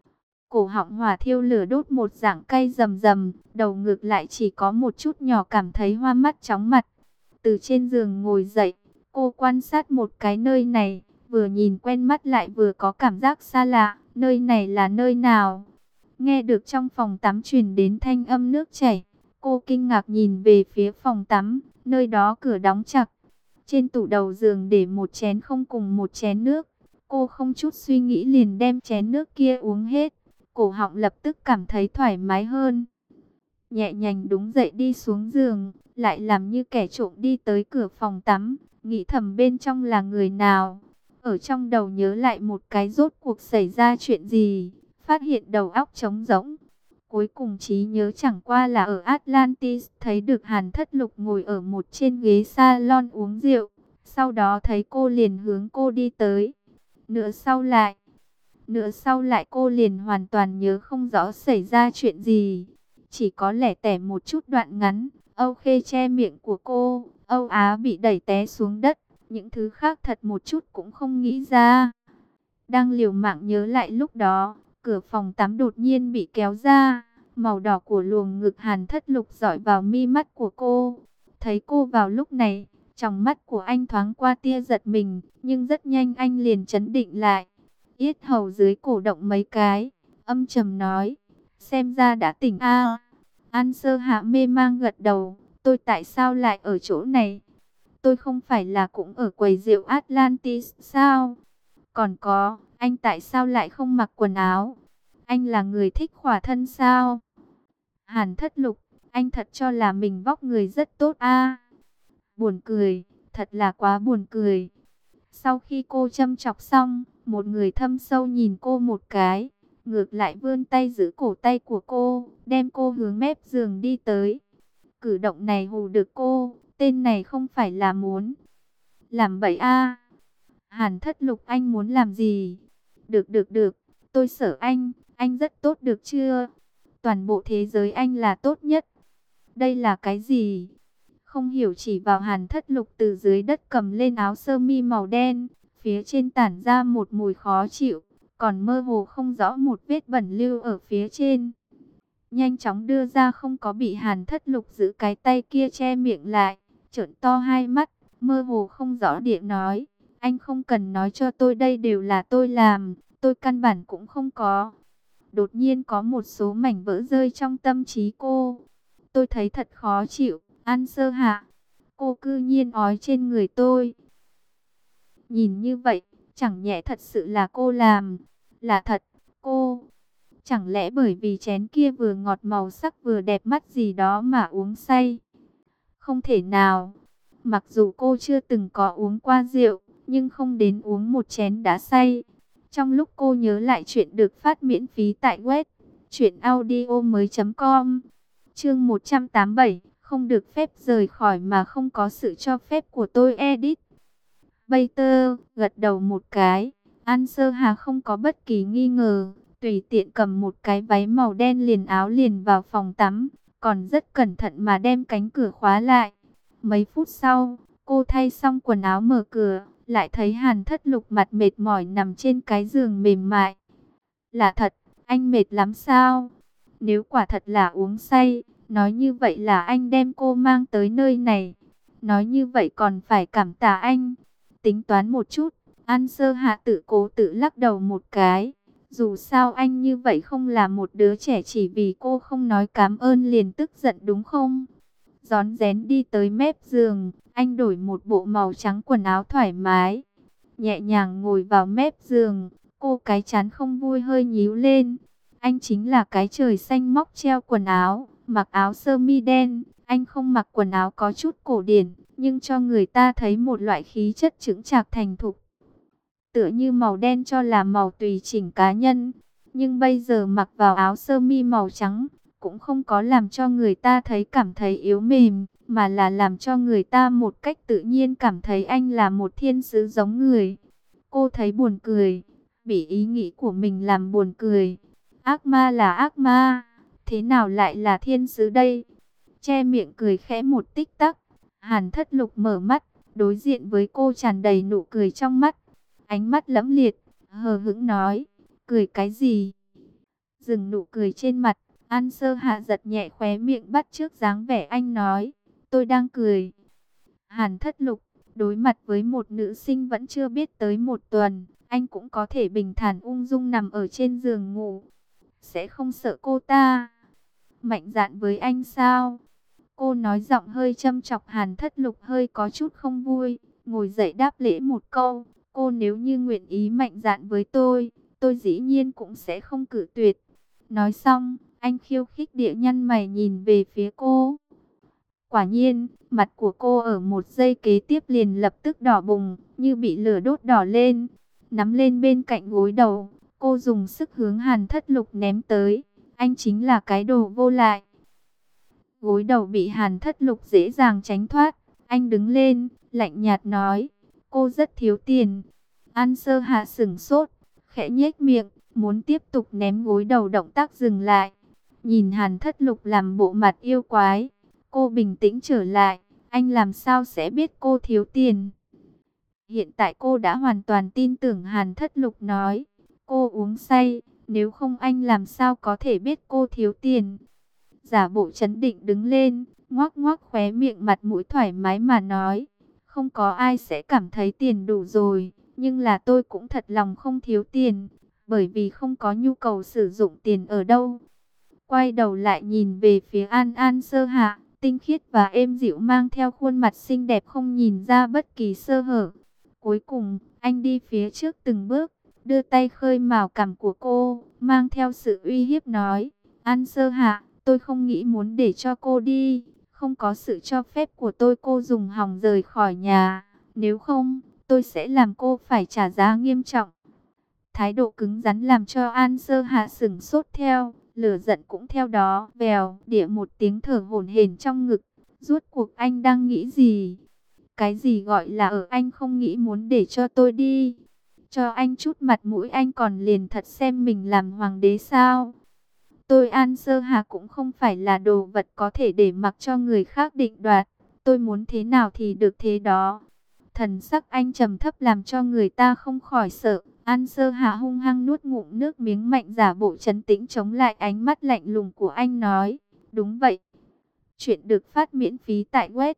Cổ họng hỏa thiêu lửa đốt một dạng cay rầm rầm, đầu ngược lại chỉ có một chút nhỏ cảm thấy hoa mắt chóng mặt. Từ trên giường ngồi dậy, cô quan sát một cái nơi này, vừa nhìn quen mắt lại vừa có cảm giác xa lạ. Nơi này là nơi nào? Nghe được trong phòng tắm truyền đến thanh âm nước chảy, cô kinh ngạc nhìn về phía phòng tắm, nơi đó cửa đóng chặt. Trên tủ đầu giường để một chén không cùng một chén nước. Cô không chút suy nghĩ liền đem chén nước kia uống hết. Cổ họng lập tức cảm thấy thoải mái hơn. Nhẹ nhàng đứng dậy đi xuống giường, lại làm như kẻ trộm đi tới cửa phòng tắm, nghĩ thầm bên trong là người nào. Ở trong đầu nhớ lại một cái rốt cuộc xảy ra chuyện gì, phát hiện đầu óc trống rỗng. Cuối cùng trí nhớ chẳng qua là ở Atlantis thấy được Hàn Thất Lục ngồi ở một trên ghế salon uống rượu. Sau đó thấy cô liền hướng cô đi tới. Nữa sau lại cô liền hoàn toàn nhớ không rõ xảy ra chuyện gì. Chỉ có lẻ tẻ một chút đoạn ngắn, Âu Khê che miệng của cô, Âu Á bị đẩy té xuống đất. Những thứ khác thật một chút cũng không nghĩ ra. Đang liều mạng nhớ lại lúc đó, cửa phòng tắm đột nhiên bị kéo ra. Màu đỏ của luồng ngực Hàn Thất Lục dọi vào mi mắt của cô. Thấy cô vào lúc này, trong mắt của anh thoáng qua tia giật mình, nhưng rất nhanh anh liền trấn định lại. Yết hầu dưới cổ động mấy cái, âm trầm nói, xem ra đã tỉnh a. An Sơ Hạ mê mang gật đầu, tôi tại sao lại ở chỗ này? Tôi không phải là cũng ở quầy rượu Atlantis sao? Còn có, anh tại sao lại không mặc quần áo? Anh là người thích khỏa thân sao? Hàn Thất Lục, anh thật cho là mình vóc người rất tốt a. Buồn cười, thật là quá buồn cười. Sau khi cô châm chọc xong, một người thâm sâu nhìn cô một cái, ngược lại vươn tay giữ cổ tay của cô, đem cô hướng mép giường đi tới. Cử động này hù được cô, tên này không phải là muốn làm bậy a. Hàn Thất Lục, anh muốn làm gì? Được, tôi sợ anh rất tốt được chưa? Toàn bộ thế giới anh là tốt nhất. Đây là cái gì? Không hiểu chỉ vào Hàn Thất Lục từ dưới đất cầm lên áo sơ mi màu đen, phía trên tản ra một mùi khó chịu, còn mơ hồ không rõ một vết bẩn lưu ở phía trên. Nhanh chóng đưa ra không có bị Hàn Thất Lục giữ cái tay kia che miệng lại, trợn to hai mắt, mơ hồ không rõ điện nói, anh không cần nói cho tôi đây đều là tôi làm, tôi căn bản cũng không có. Đột nhiên có một số mảnh vỡ rơi trong tâm trí cô. Tôi thấy thật khó chịu, An Sơ Hạ. Cô cư nhiên ói trên người tôi. Nhìn như vậy, chẳng nhẽ thật sự là cô làm. Là thật, cô. Chẳng lẽ bởi vì chén kia vừa ngọt màu sắc vừa đẹp mắt gì đó mà uống say? Không thể nào. Mặc dù cô chưa từng có uống qua rượu, nhưng không đến uống một chén đã say. Trong lúc cô nhớ lại chuyện được phát miễn phí tại web truyệnaudiomoi.com, chương 187, không được phép rời khỏi mà không có sự cho phép của tôi edit. Peter gật đầu một cái, An Sơ Hà không có bất kỳ nghi ngờ, tùy tiện cầm một cái váy màu đen liền áo liền vào phòng tắm, còn rất cẩn thận mà đem cánh cửa khóa lại. Mấy phút sau, cô thay xong quần áo mở cửa, lại thấy Hàn Thất Lục mặt mệt mỏi nằm trên cái giường mềm mại. Là thật, anh mệt lắm sao? Nếu quả thật là uống say, nói như vậy là anh đem cô mang tới nơi này. Nói như vậy còn phải cảm tạ anh. Tính toán một chút, An Sơ Hạ tự cố tự lắc đầu một cái. Dù sao anh như vậy không là một đứa trẻ chỉ vì cô không nói cảm ơn liền tức giận đúng không? Rón rén đi tới mép giường, anh đổi một bộ màu trắng quần áo thoải mái. Nhẹ nhàng ngồi vào mép giường, cô cái chán không vui hơi nhíu lên. Anh chính là cái trời xanh móc treo quần áo, mặc áo sơ mi đen. Anh không mặc quần áo có chút cổ điển, nhưng cho người ta thấy một loại khí chất chững chạc thành thục. Tựa như màu đen cho là màu tùy chỉnh cá nhân. Nhưng bây giờ mặc vào áo sơ mi màu trắng, cũng không có làm cho người ta thấy cảm thấy yếu mềm, mà là làm cho người ta một cách tự nhiên cảm thấy anh là một thiên sứ giống người. Cô thấy buồn cười, bị ý nghĩ của mình làm buồn cười. Ác ma là ác ma, thế nào lại là thiên sứ đây? Che miệng cười khẽ một tích tắc, Hàn Thất Lục mở mắt, đối diện với cô tràn đầy nụ cười trong mắt. Ánh mắt lẫm liệt, hờ hững nói, cười cái gì? Dừng nụ cười trên mặt, An Sơ Hạ giật nhẹ khóe miệng bắt chước dáng vẻ anh nói, tôi đang cười. Hàn Thất Lục, đối mặt với một nữ sinh vẫn chưa biết tới một tuần, anh cũng có thể bình thản ung dung nằm ở trên giường ngủ. Sẽ không sợ cô ta mạnh dạn với anh sao? Cô nói giọng hơi châm chọc. Hàn Thất Lục hơi có chút không vui, ngồi dậy đáp lễ một câu, cô nếu như nguyện ý mạnh dạn với tôi dĩ nhiên cũng sẽ không cự tuyệt. Nói xong, anh khiêu khích địa nhăn mày nhìn về phía cô. Quả nhiên, mặt của cô ở một giây kế tiếp liền lập tức đỏ bừng, như bị lửa đốt đỏ lên. Nắm lên bên cạnh gối đầu, cô dùng sức hướng Hàn Thất Lục ném tới. Anh chính là cái đồ vô lại. Gối đầu bị Hàn Thất Lục dễ dàng tránh thoát. Anh đứng lên, lạnh nhạt nói, cô rất thiếu tiền. An Sơ Hạ sửng sốt, khẽ nhếch miệng, muốn tiếp tục ném gối đầu, động tác dừng lại. Nhìn Hàn Thất Lục làm bộ mặt yêu quái, cô bình tĩnh trở lại, anh làm sao sẽ biết cô thiếu tiền? Hiện tại cô đã hoàn toàn tin tưởng Hàn Thất Lục nói, cô uống say, nếu không anh làm sao có thể biết cô thiếu tiền? Giả bộ trấn định đứng lên, ngoác ngoác khóe miệng, mặt mũi thoải mái mà nói, không có ai sẽ cảm thấy tiền đủ rồi, nhưng là tôi cũng thật lòng không thiếu tiền, bởi vì không có nhu cầu sử dụng tiền ở đâu. Quay đầu lại nhìn về phía An Sơ Hạ, tinh khiết và êm dịu, mang theo khuôn mặt xinh đẹp không nhìn ra bất kỳ sơ hở. Cuối cùng, anh đi phía trước từng bước, đưa tay khơi mào cằm của cô, mang theo sự uy hiếp nói, An Sơ Hạ, tôi không nghĩ muốn để cho cô đi, không có sự cho phép của tôi cô dùng hòng rời khỏi nhà, nếu không, tôi sẽ làm cô phải trả giá nghiêm trọng. Thái độ cứng rắn làm cho An Sơ Hạ sửng sốt theo, lửa giận cũng theo đó, vèo, địa một tiếng thở hổn hển trong ngực. Rốt cuộc anh đang nghĩ gì? Cái gì gọi là ở anh không nghĩ muốn để cho tôi đi? Cho anh chút mặt mũi anh còn liền thật xem mình làm hoàng đế sao? Tôi An Sơ Hạ cũng không phải là đồ vật có thể để mặc cho người khác định đoạt. Tôi muốn thế nào thì được thế đó. Thần sắc anh trầm thấp làm cho người ta không khỏi sợ. An Sơ Hạ hung hăng nuốt ngụm nước miếng mạnh, giả bộ trấn tĩnh chống lại ánh mắt lạnh lùng của anh nói, đúng vậy. Chuyện được phát miễn phí tại web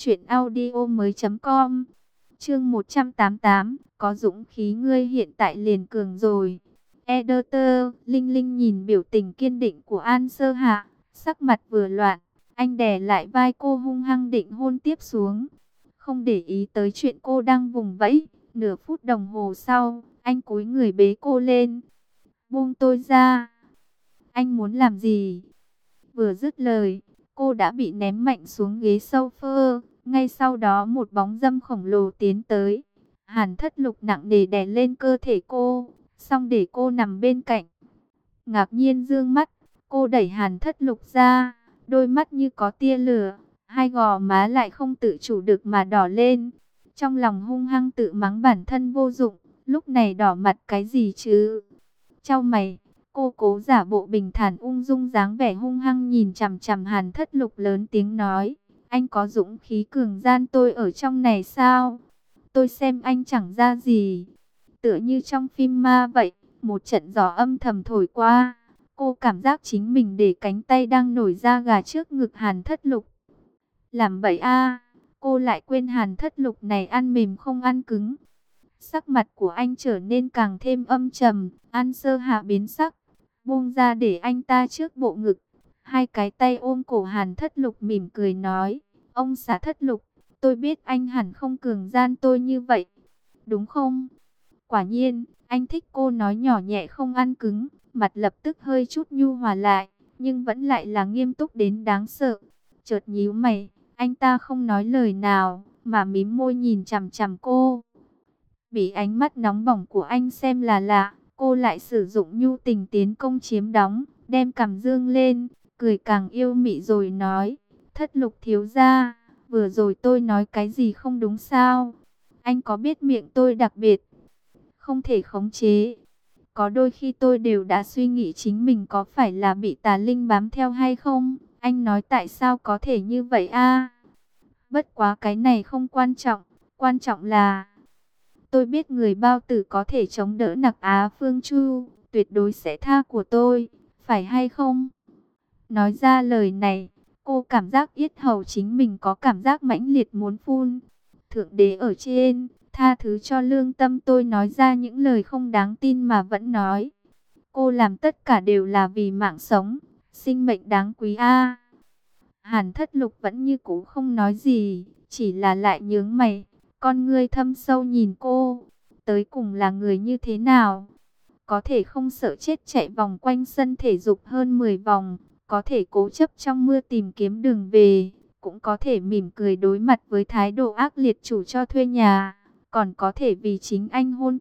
truyệnaudiomoi.com. Chương 188, có dũng khí ngươi hiện tại liền cường rồi. Editor, Linh Linh nhìn biểu tình kiên định của An Sơ Hạ, sắc mặt vừa loạn, anh đè lại vai cô hung hăng định hôn tiếp xuống. Không để ý tới chuyện cô đang vùng vẫy, nửa phút đồng hồ sau, anh cúi người bế cô lên. Buông tôi ra. Anh muốn làm gì? Vừa dứt lời, cô đã bị ném mạnh xuống ghế sofa. Ngay sau đó một bóng dâm khổng lồ tiến tới. Hàn Thất Lục nặng nề đè lên cơ thể cô, xong để cô nằm bên cạnh. Ngạc nhiên dương mắt, cô đẩy Hàn Thất Lục ra, đôi mắt như có tia lửa, hai gò má lại không tự chủ được mà đỏ lên. Trong lòng hung hăng tự mắng bản thân vô dụng, lúc này đỏ mặt cái gì chứ? Chau mày, cô cố giả bộ bình thản ung dung, dáng vẻ hung hăng nhìn chằm chằm Hàn Thất Lục, lớn tiếng nói, anh có dũng khí cường gian tôi ở trong này sao? tôi xem anh chẳng ra gì. Tựa như trong phim ma vậy, một trận gió âm thầm thổi qua. Cô cảm giác chính mình để cánh tay đang nổi da gà trước ngực Hàn Thất Lục. Làm bậy a, cô lại quên Hàn Thất Lục này ăn mềm không ăn cứng. Sắc mặt của anh trở nên càng thêm âm trầm, An Sơ Hạ biến sắc, buông ra để anh ta trước bộ ngực. Hai cái tay ôm cổ Hàn Thất Lục mỉm cười nói, ông xã Thất Lục, tôi biết anh hẳn không cường gian tôi như vậy, đúng không? Quả nhiên, anh thích cô nói nhỏ nhẹ không ăn cứng, mặt lập tức hơi chút nhu hòa lại, nhưng vẫn lại là nghiêm túc đến đáng sợ. Chợt nhíu mày, anh ta không nói lời nào, mà mím môi nhìn chằm chằm cô. Bị ánh mắt nóng bỏng của anh xem là lạ, cô lại sử dụng nhu tình tiến công chiếm đóng, đem cằm dương lên, cười càng yêu mị rồi nói, Thất Lục thiếu gia, vừa rồi tôi nói cái gì không đúng sao? Anh có biết miệng tôi đặc biệt, không thể khống chế. Có đôi khi tôi đều đã suy nghĩ chính mình có phải là bị tà linh bám theo hay không? Anh nói tại sao có thể như vậy a? Bất quá cái này không quan trọng là tôi biết người bao tử có thể chống đỡ Nặc Á Phương Chu, tuyệt đối sẽ tha của tôi, phải hay không? Nói ra lời này, cô cảm giác yết hầu chính mình có cảm giác mãnh liệt muốn phun. Thượng đế ở trên, tha thứ cho lương tâm tôi nói ra những lời không đáng tin mà vẫn nói. Cô làm tất cả đều là vì mạng sống, sinh mệnh đáng quý a. Hàn Thất Lục vẫn như cũ không nói gì, chỉ là lại nhướng mày, con ngươi thâm sâu nhìn cô, tới cùng là người như thế nào? Có thể không sợ chết chạy vòng quanh sân thể dục hơn 10 vòng, có thể cố chấp trong mưa tìm kiếm đường về, cũng có thể mỉm cười đối mặt với thái độ ác liệt chủ cho thuê nhà, còn có thể vì chính anh hôn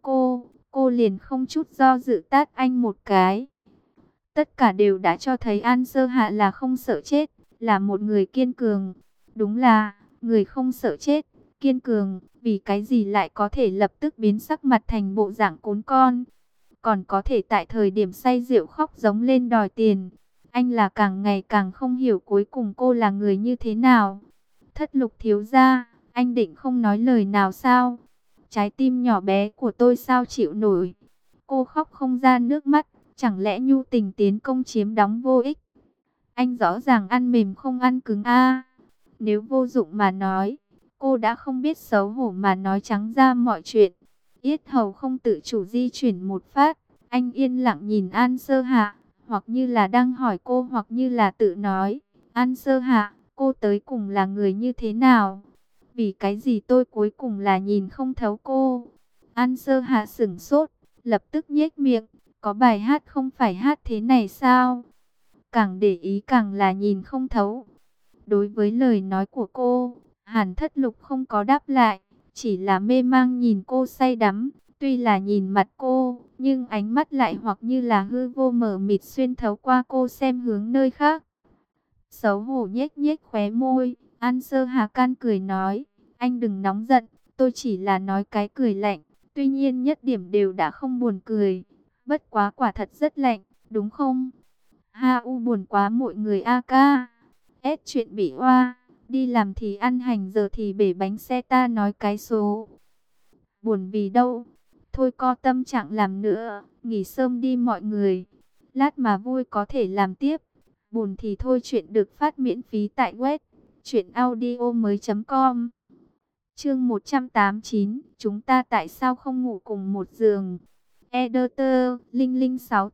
cô liền không chút do dự tát anh một cái. Tất cả đều đã cho thấy An Sơ Hạ là không sợ chết, là một người kiên cường. Đúng là, người không sợ chết, kiên cường, vì cái gì lại có thể lập tức biến sắc mặt thành bộ dạng cún con. Còn có thể tại thời điểm say rượu khóc giống lên đòi tiền. Anh là càng ngày càng không hiểu cuối cùng cô là người như thế nào. Thất Lục thiếu gia, anh định không nói lời nào sao? Trái tim nhỏ bé của tôi sao chịu nổi? Cô khóc không ra nước mắt, chẳng lẽ nhu tình tiến công chiếm đóng vô ích? Anh rõ ràng ăn mềm không ăn cứng a. Nếu vô dụng mà nói, cô đã không biết xấu hổ mà nói trắng ra mọi chuyện. Yết hầu không tự chủ di chuyển một phát, anh yên lặng nhìn An Sơ Hạ, hoặc như là đang hỏi cô hoặc như là tự nói, An Sơ Hạ, cô tới cùng là người như thế nào? Vì cái gì tôi cuối cùng là nhìn không thấu cô? An Sơ Hạ sửng sốt, lập tức nhếch miệng, có bài hát không phải hát thế này sao? Càng để ý càng là nhìn không thấu. Đối với lời nói của cô, Hàn Thất Lục không có đáp lại, chỉ là mê mang nhìn cô say đắm. Tuy là nhìn mặt cô, nhưng ánh mắt lại hoặc như là hư vô mờ mịt xuyên thấu qua cô xem hướng nơi khác. Xấu hổ nhếch nhếch khóe môi, An Sơ Hà can cười nói, anh đừng nóng giận, tôi chỉ là nói cái cười lạnh, tuy nhiên nhất điểm đều đã không buồn cười. Bất quá quả thật rất lạnh, đúng không? Ha u buồn quá mọi người a ca. Ết chuyện bị oa, đi làm thì ăn hành giờ thì bể bánh xe ta nói cái số. Buồn vì đâu? Thôi co tâm trạng làm nữa, nghỉ sớm đi mọi người. Lát mà vui có thể làm tiếp. Buồn thì thôi chuyện được phát miễn phí tại web truyệnaudiomoi.com. Chương 189, chúng ta tại sao không ngủ cùng một giường? Editor, Linh Linh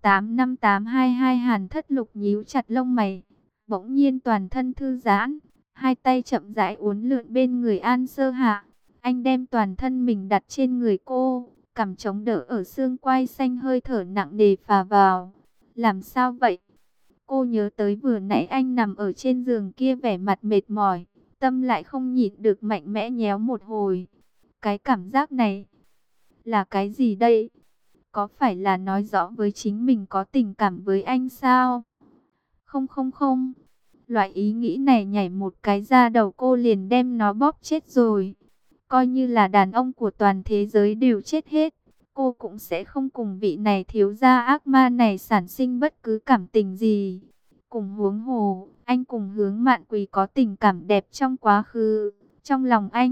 685822 Hàn Thất Lục nhíu chặt lông mày, bỗng nhiên toàn thân thư giãn, hai tay chậm rãi uốn lượn bên người An Sơ Hạ. Anh đem toàn thân mình đặt trên người cô, cằm chống đỡ ở xương quai xanh, hơi thở nặng nề phà vào. Làm sao vậy? Cô nhớ tới vừa nãy anh nằm ở trên giường kia vẻ mặt mệt mỏi, tâm lại không nhịn được mạnh mẽ nhéo một hồi. Cái cảm giác này là cái gì đây? Có phải là nói rõ với chính mình có tình cảm với anh sao? Không không không. Loại ý nghĩ này nhảy một cái ra đầu cô liền đem nó bóp chết rồi. Coi như là đàn ông của toàn thế giới đều chết hết, cô cũng sẽ không cùng vị này thiếu gia ác ma này sản sinh bất cứ cảm tình gì. Cùng huống hồ, anh cùng Hướng Mạn Quỳ có tình cảm đẹp trong quá khứ. Trong lòng anh,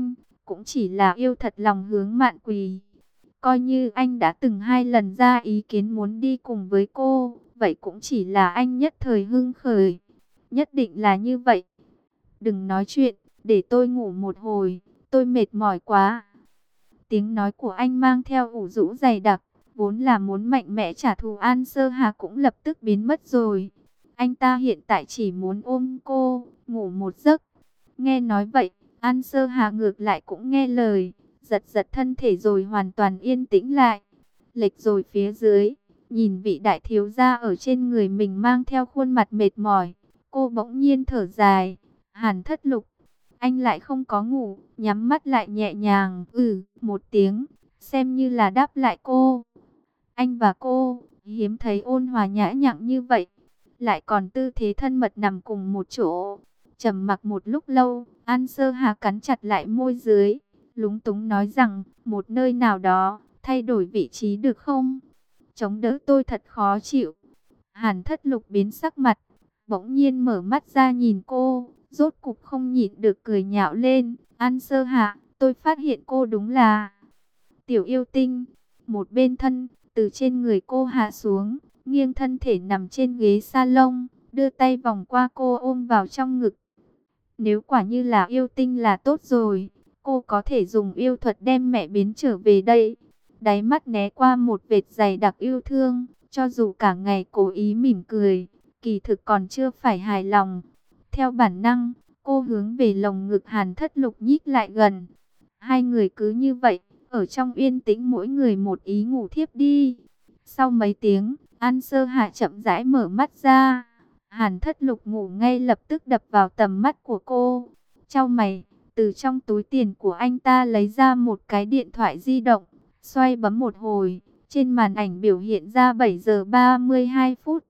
cũng chỉ là yêu thật lòng hướng Mạn Quỳ. Coi như anh đã từng 2 lần ra ý kiến muốn đi cùng với cô, vậy cũng chỉ là anh nhất thời hưng khởi. Nhất định là như vậy. Đừng nói chuyện, để tôi ngủ một hồi, tôi mệt mỏi quá. Tiếng nói của anh mang theo ủ rũ dày đặc, vốn là muốn mạnh mẽ trả thù An Sơ Hà cũng lập tức biến mất rồi. Anh ta hiện tại chỉ muốn ôm cô, ngủ một giấc. Nghe nói vậy, An Sơ Hà ngược lại cũng nghe lời, giật giật thân thể rồi hoàn toàn yên tĩnh lại. Lệch rồi phía dưới, nhìn vị đại thiếu gia ở trên người mình mang theo khuôn mặt mệt mỏi, cô bỗng nhiên thở dài. Hàn Thất Lục, anh lại không có ngủ, nhắm mắt lại nhẹ nhàng, một tiếng, xem như là đáp lại cô. Anh và cô, hiếm thấy ôn hòa nhã nhặn như vậy, lại còn tư thế thân mật nằm cùng một chỗ. Trầm mặc một lúc lâu, An Sơ Hà cắn chặt lại môi dưới, lúng túng nói rằng, một nơi nào đó, thay đổi vị trí được không? Chống đỡ tôi thật khó chịu. Hàn Thất Lục biến sắc mặt, bỗng nhiên mở mắt ra nhìn cô, rốt cục không nhịn được cười nhạo lên. An Sơ Hạ, tôi phát hiện cô đúng là tiểu yêu tinh. Một bên thân, từ trên người cô hạ xuống, nghiêng thân thể nằm trên ghế salon, đưa tay vòng qua cô ôm vào trong ngực. Nếu quả như là yêu tinh là tốt rồi, cô có thể dùng yêu thuật đem mẹ biến trở về đây. Đáy mắt né qua một vệt dày đặc yêu thương, cho dù cả ngày cố ý mỉm cười, kỳ thực còn chưa phải hài lòng. Theo bản năng, cô hướng về lồng ngực Hàn Thất Lục nhích lại gần. Hai người cứ như vậy, ở trong yên tĩnh mỗi người một ý ngủ thiếp đi. Sau mấy tiếng, An Sơ Hạ chậm rãi mở mắt ra. Hàn Thất Lục ngủ ngay lập tức đập vào tầm mắt của cô. Chau mày, từ trong túi tiền của anh ta lấy ra một cái điện thoại di động, xoay bấm một hồi, trên màn ảnh biểu hiện ra 7 giờ 32 phút.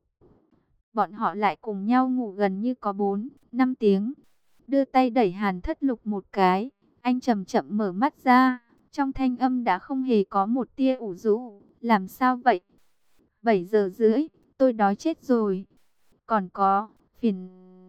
Bọn họ lại cùng nhau ngủ gần như có 4-5 tiếng. Đưa tay đẩy Hàn Thất Lục một cái, anh chậm chậm mở mắt ra, trong thanh âm đã không hề có một tia ủ rũ. Làm sao vậy? 7 giờ rưỡi, tôi đói chết rồi. Còn có, phiền...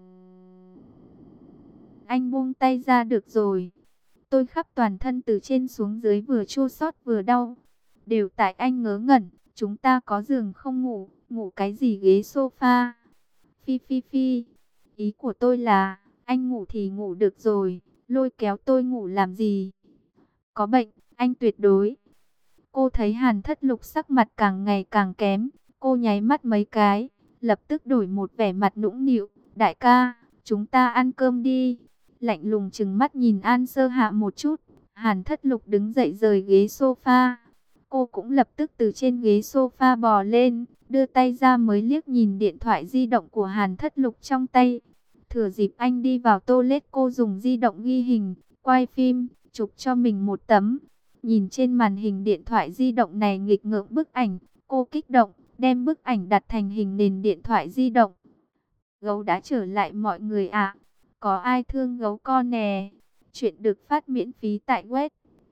Anh buông tay ra được rồi. Tôi khắp toàn thân từ trên xuống dưới vừa chua xót vừa đau. Đều tại anh ngớ ngẩn, chúng ta có giường không ngủ, ngủ cái gì ghế sofa. Phi phi phi, ý của tôi là, anh ngủ thì ngủ được rồi, lôi kéo tôi ngủ làm gì? Có bệnh, anh tuyệt đối. Cô thấy Hàn Thất Lục sắc mặt càng ngày càng kém, cô nháy mắt mấy cái, lập tức đổi một vẻ mặt nũng nịu. Đại ca, chúng ta ăn cơm đi. Lạnh lùng trừng mắt nhìn An Sơ Hạ một chút, Hàn Thất Lục đứng dậy rời ghế sofa. Cô cũng lập tức từ trên ghế sofa bò lên, đưa tay ra mới liếc nhìn điện thoại di động của Hàn Thất Lục trong tay. Thừa dịp anh đi vào toilet, cô dùng di động ghi hình, quay phim, chụp cho mình một tấm. Nhìn trên màn hình điện thoại di động này nghịch ngợm bức ảnh, cô kích động, đem bức ảnh đặt thành hình nền điện thoại di động. Gấu đã trở lại mọi người ạ. Có ai thương gấu con nè? Chuyện được phát miễn phí tại web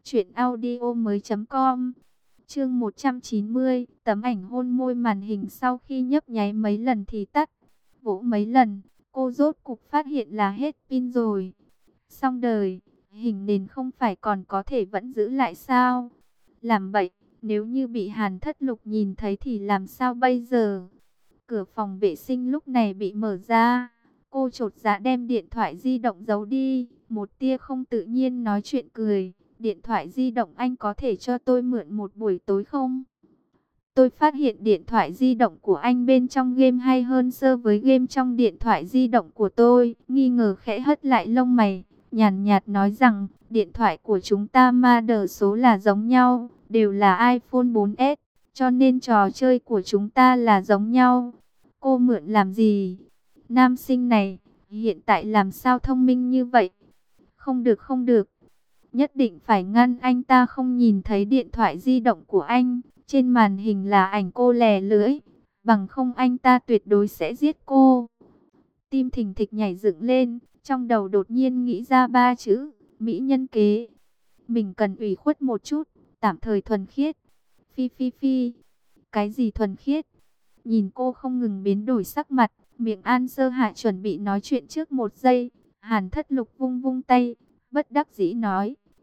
truyệnaudiomoi.com. Chương 190, tấm ảnh hôn môi màn hình sau khi nhấp nháy mấy lần thì tắt. Vỗ mấy lần, cô rốt cục phát hiện là hết pin rồi. Xong đời, hình nền không phải còn có thể vẫn giữ lại sao? Làm vậy, nếu như bị Hàn Thất Lục nhìn thấy thì làm sao bây giờ? Cửa phòng vệ sinh lúc này bị mở ra. Cô chột dạ đem điện thoại di động giấu đi, một tia không tự nhiên nói chuyện cười. Điện thoại di động anh có thể cho tôi mượn một buổi tối không? Tôi phát hiện điện thoại di động của anh bên trong game hay hơn so với game trong điện thoại di động của tôi. Nghi ngờ khẽ hất lại lông mày, nhàn nhạt nói rằng, điện thoại của chúng ta model số là giống nhau, đều là iPhone 4S, cho nên trò chơi của chúng ta là giống nhau. Cô mượn làm gì? Nam sinh này, hiện tại làm sao thông minh như vậy? Không được không được. Nhất định phải ngăn anh ta không nhìn thấy điện thoại di động của anh. Trên màn hình là ảnh cô lè lưỡi. Bằng không anh ta tuyệt đối sẽ giết cô. Tim thình thịch nhảy dựng lên. Trong đầu đột nhiên nghĩ ra 3 chữ. Mỹ nhân kế. Mình cần ủy khuất một chút. Tạm thời thuần khiết. Phi phi phi. Cái gì thuần khiết? Nhìn cô không ngừng biến đổi sắc mặt. Miệng An Sơ Hạ chuẩn bị nói chuyện trước một giây. Hàn Thất Lục vung vung tay, bất đắc dĩ nói,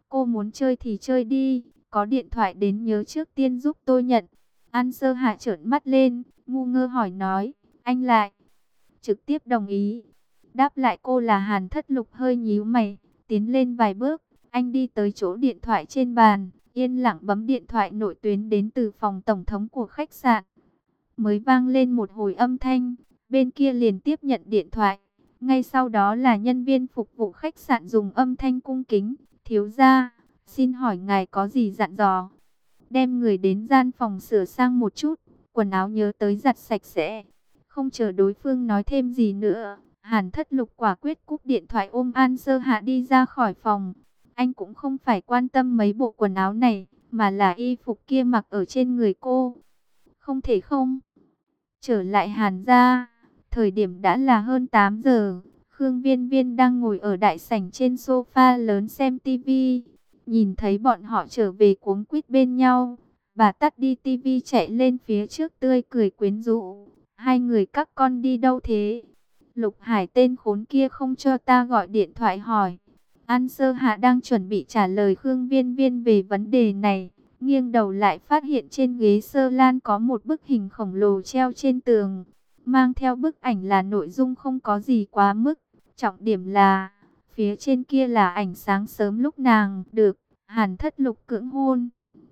Cô muốn chơi thì chơi đi, có điện thoại đến nhớ trước tiên giúp tôi nhận. An Sơ Hạ trợn mắt lên, ngu ngơ hỏi nói, anh lại trực tiếp đồng ý. Đáp lại cô là Hàn Thất Lục hơi nhíu mày, tiến lên vài bước, anh đi tới chỗ điện thoại trên bàn, yên lặng bấm điện thoại nội tuyến đến từ phòng tổng thống của khách sạn. Mới vang lên một hồi âm thanh, bên kia liền tiếp nhận điện thoại. Ngay sau đó là nhân viên phục vụ khách sạn dùng âm thanh cung kính, thiếu gia, xin hỏi ngài có gì dặn dò. Đem người đến gian phòng sửa sang một chút, quần áo nhớ tới giặt sạch sẽ. Không chờ đối phương nói thêm gì nữa, Hàn Thất Lục quả quyết cúp điện thoại ôm An Sơ Hạ đi ra khỏi phòng. Anh cũng không phải quan tâm mấy bộ quần áo này, mà là y phục kia mặc ở trên người cô. Không thể không. Trở lại Hàn gia, thời điểm đã là hơn 8 giờ. Khương Viên Viên đang ngồi ở đại sảnh trên sofa lớn xem tivi. Nhìn thấy bọn họ trở về cuống quýt bên nhau, bà tắt đi tivi chạy lên phía trước tươi cười quyến rũ. Hai người các con đi đâu thế? Lục Hải tên khốn kia không cho ta gọi điện thoại hỏi. An Sơ Hạ đang chuẩn bị trả lời Khương Viên Viên về vấn đề này. Nghiêng đầu lại phát hiện trên ghế sơ lan có một bức hình khổng lồ treo trên tường. Mang theo bức ảnh là nội dung không có gì quá mức. Trọng điểm là, phía trên kia là ảnh sáng sớm lúc nàng được Hàn Thất Lục cưỡng hôn.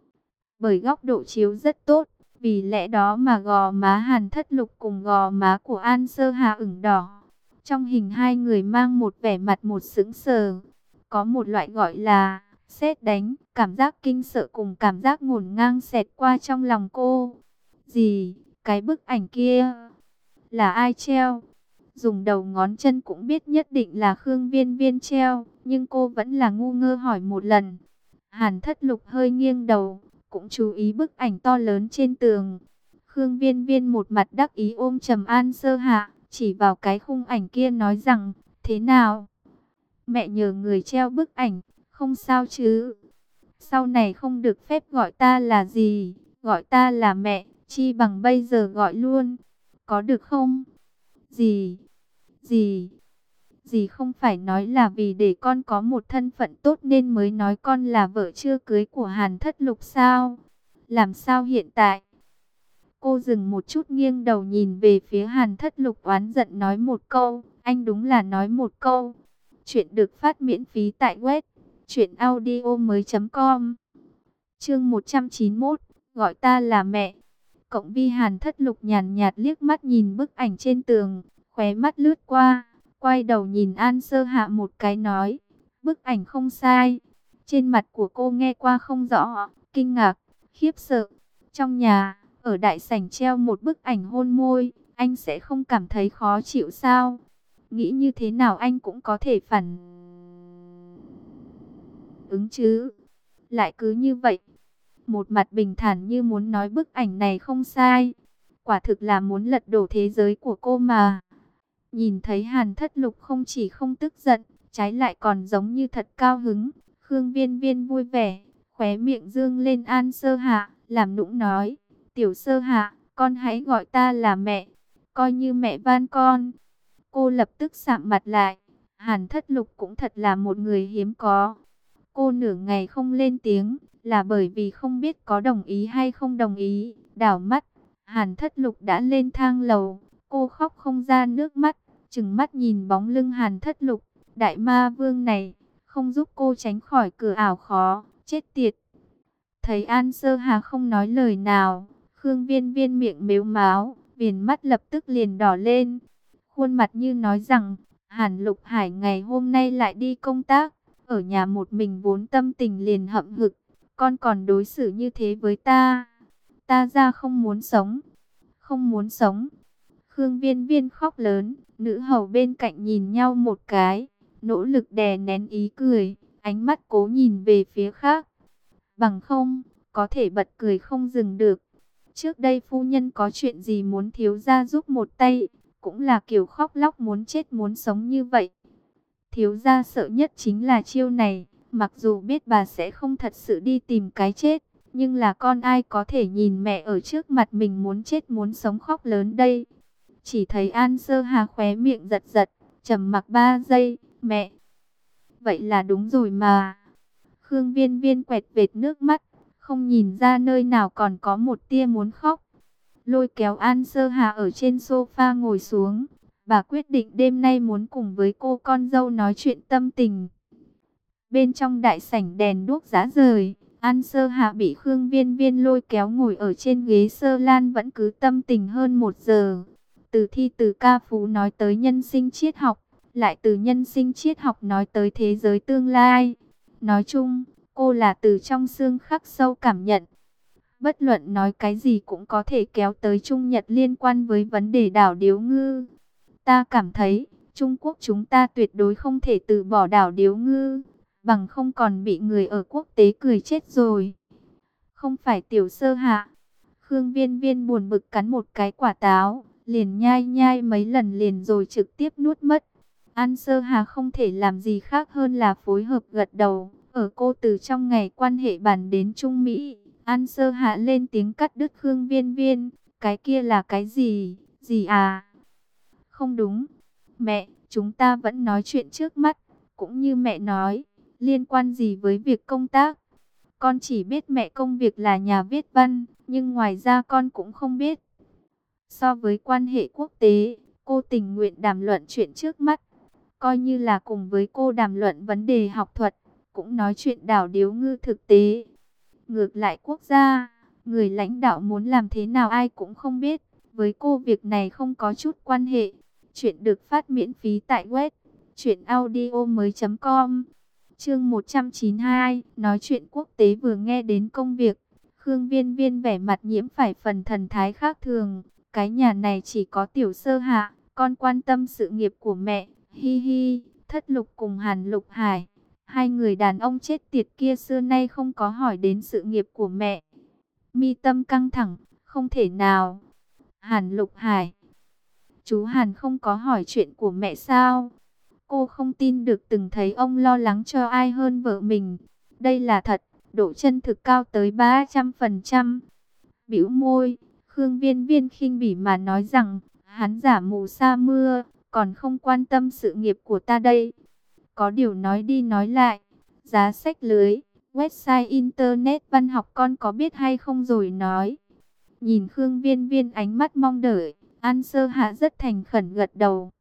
Bởi góc độ chiếu rất tốt, vì lẽ đó mà gò má Hàn Thất Lục cùng gò má của An Sơ Hà ửng đỏ. Trong hình hai người mang một vẻ mặt một sững sờ. Có một loại gọi là sét đánh, cảm giác kinh sợ cùng cảm giác ngổn ngang xẹt qua trong lòng cô. Gì, cái bức ảnh kia là ai treo? Dùng đầu ngón chân cũng biết nhất định là Khương Viên Viên treo, nhưng cô vẫn là ngu ngơ hỏi một lần. Hàn Thất Lục hơi nghiêng đầu, cũng chú ý bức ảnh to lớn trên tường. Khương Viên Viên một mặt đắc ý ôm chầm An Sơ Hạ, chỉ vào cái khung ảnh kia nói rằng, thế nào? Mẹ nhờ người treo bức ảnh, không sao chứ? Sau này không được phép gọi ta là gì, gọi ta là mẹ, chi bằng bây giờ gọi luôn, có được không? Gì? Gì? Dì không phải nói là vì để con có một thân phận tốt nên mới nói con là vợ chưa cưới của Hàn Thất Lục sao? Làm sao hiện tại? Cô dừng một chút nghiêng đầu nhìn về phía Hàn Thất Lục oán giận nói một câu, anh đúng là nói một câu. Chuyện được phát miễn phí tại web truyệnaudiomoi.com. Chương 191, gọi ta là mẹ. Cộng vi Hàn Thất Lục nhàn nhạt liếc mắt nhìn bức ảnh trên tường, khóe mắt lướt qua, quay đầu nhìn An Sơ Hạ một cái nói, bức ảnh không sai. Trên mặt của cô nghe qua không rõ, kinh ngạc, khiếp sợ. Trong nhà, ở đại sảnh treo một bức ảnh hôn môi, anh sẽ không cảm thấy khó chịu sao? Nghĩ như thế nào anh cũng có thể phản ứng chứ. Lại cứ như vậy, một mặt bình thản như muốn nói bức ảnh này không sai. Quả thực là muốn lật đổ thế giới của cô mà. Nhìn thấy Hàn Thất Lục không chỉ không tức giận, trái lại còn giống như thật cao hứng. Khương Viên Viên vui vẻ, khóe miệng dương lên An Sơ Hạ, làm nũng nói, tiểu Sơ Hạ, con hãy gọi ta là mẹ, coi như mẹ van con. Cô lập tức sạm mặt lại, Hàn Thất Lục cũng thật là một người hiếm có. Cô nửa ngày không lên tiếng, là bởi vì không biết có đồng ý hay không đồng ý. Đảo mắt, Hàn Thất Lục đã lên thang lầu, cô khóc không ra nước mắt, trừng mắt nhìn bóng lưng Hàn Thất Lục. Đại ma vương này, không giúp cô tránh khỏi cửa ảo khó, chết tiệt. Thấy An Sơ Hà không nói lời nào, Khương Viên Viên miệng mếu máo, viền mắt lập tức liền đỏ lên. Khuôn mặt như nói rằng, Hàn Lục Hải ngày hôm nay lại đi công tác, ở nhà một mình vốn tâm tình liền hậm hực. Con còn đối xử như thế với ta, ta ra không muốn sống, không muốn sống. Khương Viên Viên khóc lớn, nữ hầu bên cạnh nhìn nhau một cái, nỗ lực đè nén ý cười, ánh mắt cố nhìn về phía khác. Bằng không, có thể bật cười không dừng được. Trước đây phu nhân có chuyện gì muốn thiếu gia giúp một tay, cũng là kiểu khóc lóc muốn chết muốn sống như vậy. Thiếu gia sợ nhất chính là chiêu này, mặc dù biết bà sẽ không thật sự đi tìm cái chết, nhưng là con ai có thể nhìn mẹ ở trước mặt mình muốn chết muốn sống khóc lớn đây. Chỉ thấy An Sơ Hà khóe miệng giật giật, trầm mặc 3 giây, mẹ. Vậy là đúng rồi mà. Khương Viên Viên quẹt vệt nước mắt, không nhìn ra nơi nào còn có một tia muốn khóc. Lôi kéo An Sơ Hà ở trên sofa ngồi xuống. Bà quyết định đêm nay muốn cùng với cô con dâu nói chuyện tâm tình. Bên trong đại sảnh đèn đuốc rã rời, An Sơ Hạ bị Khương Viên Viên lôi kéo ngồi ở trên ghế sơ lan vẫn cứ tâm tình hơn 1 giờ. Từ thi từ ca phú nói tới nhân sinh triết học, lại từ nhân sinh triết học nói tới thế giới tương lai. Nói chung, cô là từ trong xương khắc sâu cảm nhận. Bất luận nói cái gì cũng có thể kéo tới Trung Nhật liên quan với vấn đề đảo Điếu Ngư. Ta cảm thấy, Trung Quốc chúng ta tuyệt đối không thể từ bỏ đảo Điếu Ngư, bằng không còn bị người ở quốc tế cười chết rồi. Không phải Tiểu Sơ Hạ. Khương Viên Viên buồn bực cắn một cái quả táo, liền nhai nhai mấy lần liền rồi trực tiếp nuốt mất. An Sơ Hà không thể làm gì khác hơn là phối hợp gật đầu. Ở cô từ trong ngày quan hệ bàn đến Trung Mỹ, An Sơ Hạ lên tiếng cắt đứt Khương Viên Viên. Cái kia là cái gì? Gì à? Không đúng. Mẹ, chúng ta vẫn nói chuyện trước mắt. Cũng như mẹ nói, liên quan gì với việc công tác? Con chỉ biết mẹ công việc là nhà viết văn, nhưng ngoài ra con cũng không biết. So với quan hệ quốc tế, cô tình nguyện đàm luận chuyện trước mắt. Coi như là cùng với cô đàm luận vấn đề học thuật, cũng nói chuyện đảo Điếu Ngư thực tế. Ngược lại quốc gia, người lãnh đạo muốn làm thế nào ai cũng không biết. Với cô việc này không có chút quan hệ. Chuyện được phát miễn phí tại web truyệnaudiomoi.com. Chương 192, nói chuyện quốc tế vừa nghe đến công việc. Khương Viên Viên vẻ mặt nhiễm phải phần thần thái khác thường. Cái nhà này chỉ có Tiểu Sơ Hạ, con quan tâm sự nghiệp của mẹ. Hi hi, Thất Lục cùng Hàn Lục Hải. Hai người đàn ông chết tiệt kia xưa nay không có hỏi đến sự nghiệp của mẹ. Mi tâm căng thẳng, không thể nào. Hàn Lục Hải, chú Hàn không có hỏi chuyện của mẹ sao? Cô không tin được từng thấy ông lo lắng cho ai hơn vợ mình. Đây là thật, độ chân thực cao tới 300%. Bĩu môi, Khương Viên Viên khinh bỉ mà nói rằng, hắn giả mù sa mưa, còn không quan tâm sự nghiệp của ta đây. Có điều nói đi nói lại, giá sách lưới, website internet văn học con có biết hay không rồi nói. Nhìn Khương Viên Viên ánh mắt mong đợi, An Sơ Hạ rất thành khẩn gật đầu.